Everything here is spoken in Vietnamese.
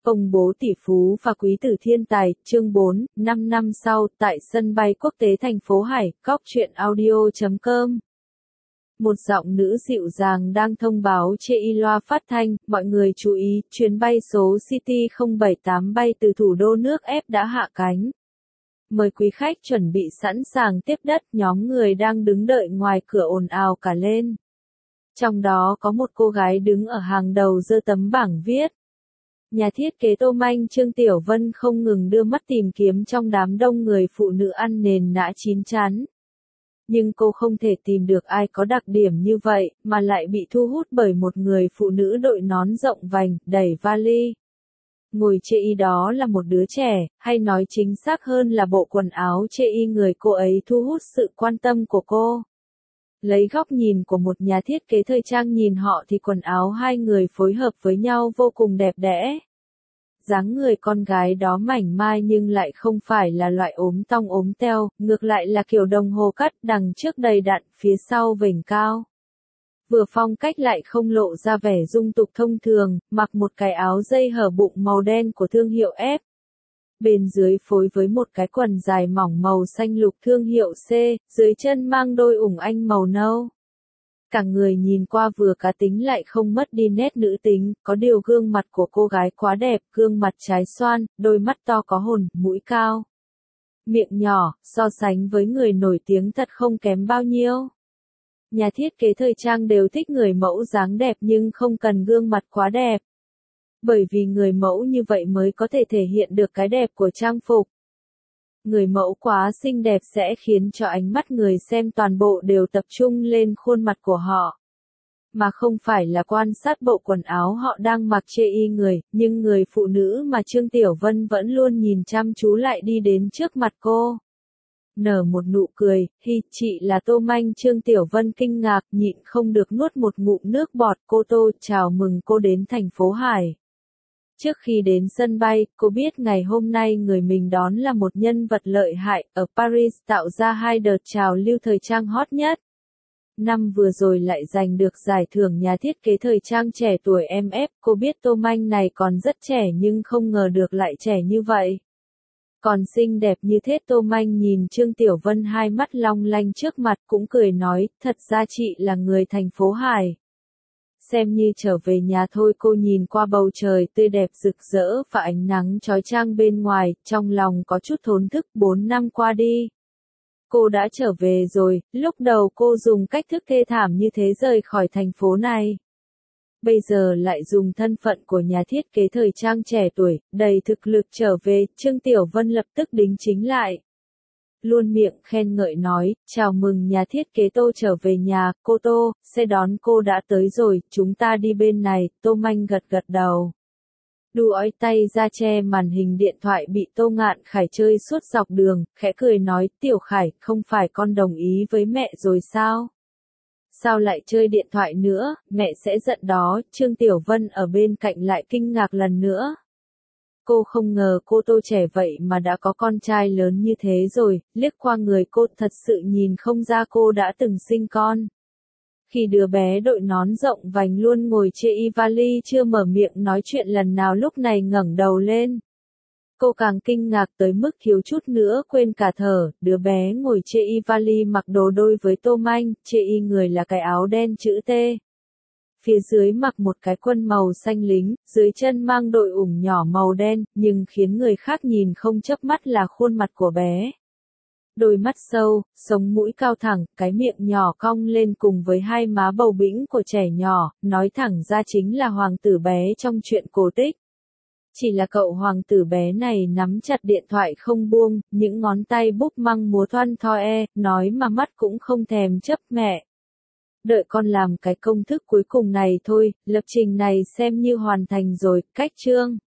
công bố tỷ phú và quý tử thiên tài, chương 4, 5 năm sau, tại sân bay quốc tế thành phố Hải, Cóc truyện audio.com. Một giọng nữ dịu dàng đang thông báo trên loa phát thanh, mọi người chú ý, chuyến bay số CT078 bay từ thủ đô nước Ép đã hạ cánh. Mời quý khách chuẩn bị sẵn sàng tiếp đất, nhóm người đang đứng đợi ngoài cửa ồn ào cả lên. Trong đó có một cô gái đứng ở hàng đầu giơ tấm bảng viết. Nhà thiết kế Tô Manh Trương Tiểu Vân không ngừng đưa mắt tìm kiếm trong đám đông người phụ nữ ăn nền nã chín chắn. Nhưng cô không thể tìm được ai có đặc điểm như vậy, mà lại bị thu hút bởi một người phụ nữ đội nón rộng vành, đẩy vali. Ngồi chê y đó là một đứa trẻ, hay nói chính xác hơn là bộ quần áo chê y người cô ấy thu hút sự quan tâm của cô. Lấy góc nhìn của một nhà thiết kế thời trang nhìn họ thì quần áo hai người phối hợp với nhau vô cùng đẹp đẽ. Dáng người con gái đó mảnh mai nhưng lại không phải là loại ốm tong ốm teo, ngược lại là kiểu đồng hồ cắt đằng trước đầy đặn, phía sau vểnh cao. Vừa phong cách lại không lộ ra vẻ dung tục thông thường, mặc một cái áo dây hở bụng màu đen của thương hiệu F. Bên dưới phối với một cái quần dài mỏng màu xanh lục thương hiệu C, dưới chân mang đôi ủng anh màu nâu. Cả người nhìn qua vừa cá tính lại không mất đi nét nữ tính, có điều gương mặt của cô gái quá đẹp, gương mặt trái xoan, đôi mắt to có hồn, mũi cao. Miệng nhỏ, so sánh với người nổi tiếng thật không kém bao nhiêu. Nhà thiết kế thời trang đều thích người mẫu dáng đẹp nhưng không cần gương mặt quá đẹp. Bởi vì người mẫu như vậy mới có thể thể hiện được cái đẹp của trang phục. Người mẫu quá xinh đẹp sẽ khiến cho ánh mắt người xem toàn bộ đều tập trung lên khuôn mặt của họ. Mà không phải là quan sát bộ quần áo họ đang mặc chê y người, nhưng người phụ nữ mà Trương Tiểu Vân vẫn luôn nhìn chăm chú lại đi đến trước mặt cô. Nở một nụ cười, chị là Tô Manh. Trương Tiểu Vân kinh ngạc, nhịn không được nuốt một ngụm nước bọt. Cô Tô, chào mừng cô đến thành phố Hải. Trước khi đến sân bay, cô biết ngày hôm nay người mình đón là một nhân vật lợi hại, ở Paris tạo ra hai đợt trào lưu thời trang hot nhất. Năm vừa rồi lại giành được giải thưởng nhà thiết kế thời trang trẻ tuổi MF, cô biết Tô Manh này còn rất trẻ nhưng không ngờ được lại trẻ như vậy. Còn xinh đẹp như thế. Tô Manh nhìn Trương Tiểu Vân hai mắt long lanh trước mặt cũng cười nói, thật ra chị là người thành phố Hải. Xem như trở về nhà thôi. Cô nhìn qua bầu trời tươi đẹp rực rỡ và ánh nắng chói chang bên ngoài, trong lòng có chút thốn thức. 4 năm qua đi. Cô đã trở về rồi, lúc đầu cô dùng cách thức thê thảm như thế rời khỏi thành phố này. Bây giờ lại dùng thân phận của nhà thiết kế thời trang trẻ tuổi, đầy thực lực trở về. Trương Tiểu Vân lập tức đính chính lại. Luôn miệng khen ngợi nói, chào mừng nhà thiết kế Tô trở về nhà. Cô Tô, xe đón cô đã tới rồi, chúng ta đi bên này. Tô Manh gật gật đầu. Duỗi tay ra che màn hình điện thoại bị Tô Ngạn Khải chơi suốt dọc đường, khẽ cười nói, Tiểu Khải, không phải con đồng ý với mẹ rồi sao? Sao lại chơi điện thoại nữa, mẹ sẽ giận đó. Trương Tiểu Vân ở bên cạnh lại kinh ngạc lần nữa. Cô không ngờ cô Tô trẻ vậy mà đã có con trai lớn như thế rồi, liếc qua người cô thật sự nhìn không ra cô đã từng sinh con. Khi đứa bé đội nón rộng vành luôn ngồi chê y vali chưa mở miệng nói chuyện lần nào lúc này ngẩng đầu lên. Cô càng kinh ngạc tới mức thiếu chút nữa quên cả thở. Đứa bé ngồi chê y vali mặc đồ đôi với Tô Manh, chê y người là cái áo đen chữ T. Phía dưới mặc một cái quần màu xanh lính, dưới chân mang đội ủng nhỏ màu đen, nhưng khiến người khác nhìn không chớp mắt là khuôn mặt của bé. Đôi mắt sâu, sống mũi cao thẳng, cái miệng nhỏ cong lên cùng với hai má bầu bĩnh của trẻ nhỏ, nói thẳng ra chính là hoàng tử bé trong truyện cổ tích. Chỉ là cậu hoàng tử bé này nắm chặt điện thoại không buông, những ngón tay búp măng múa thoăn thoe, nói mà mắt cũng không thèm chớp. Mẹ, đợi con làm cái công thức cuối cùng này thôi, lập trình này xem như hoàn thành rồi. Cách chương